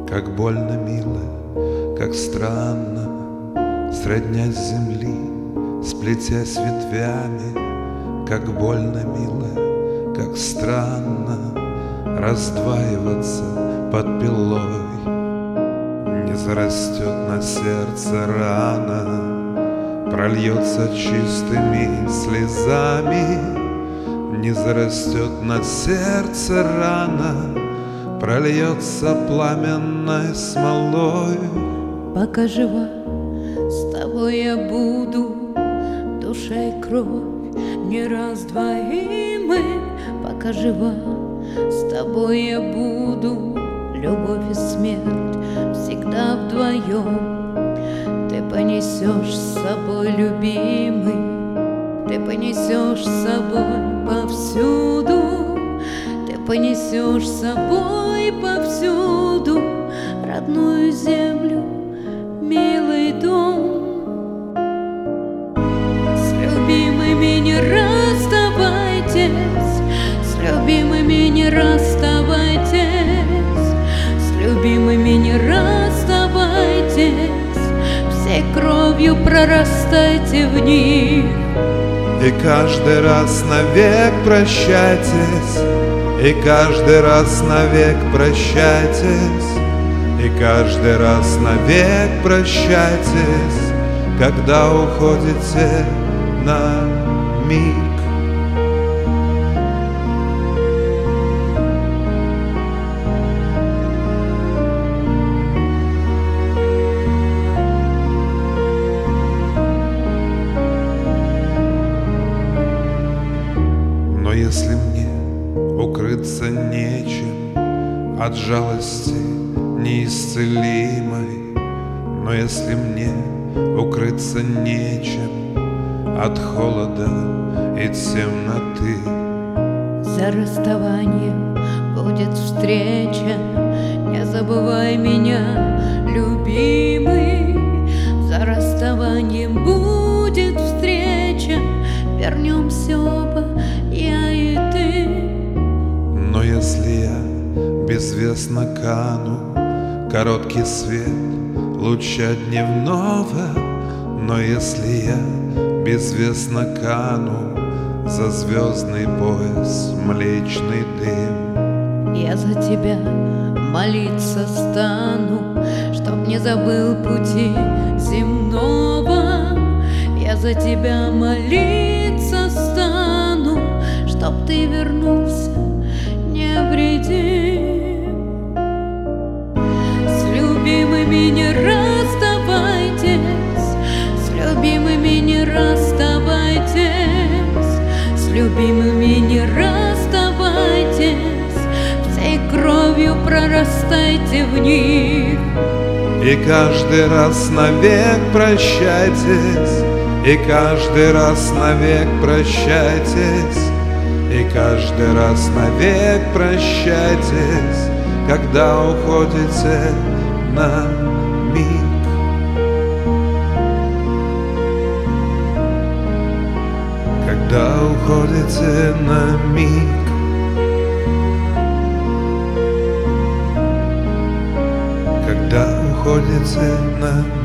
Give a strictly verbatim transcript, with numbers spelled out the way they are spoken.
Как больно, мило, как странно сроднять с земли, сплетясь ветвями. Как больно, мило, как странно раздваиваться под пилой. Не зарастет на сердце рана, прольется чистыми слезами. Не зарастет на сердце рана, прольется пламенной смолой. Пока жива, с тобой я буду, душа и кровь нераздвоимы. Пока жива, с тобой я буду, любовь и смерть всегда вдвоем. Ты понесешь с собой, любимый, ты понесешь с собой повсюду, ты понесешь с собой повсюду родную землю, милый дом. С любимыми не расставайтесь, с любимыми не расставайтесь, с любимыми не расставайтесь, всей кровью прорастайте в них. И каждый раз навек прощайтесь, и каждый раз навек прощайтесь, и каждый раз навек прощайтесь, когда уходите на миг. Но если мне укрыться нечем от жалости неисцелимой, но если мне укрыться нечем от холода и темноты, за расставанием будет встреча, не забывай меня, любимый. За расставанием будет встреча, вернемся оба, я и ты. Но если я безвестно кану, короткий свет луча дневного, но если я безвестно кану за звездный пояс млечный дым, я за тебя молиться стану, чтоб не забыл пути земного. Я за тебя молиться стану, чтоб ты вернулся невредим. С любимыми не расставайтесь, с любимыми не расставайтесь, с любимыми не расставайтесь, всей кровью прорастайте в них. И каждый раз навек прощайтесь, и каждый раз навек прощайтесь, и каждый раз навек прощайтесь, когда уходите на миг. Когда уходите на миг. Когда уходите на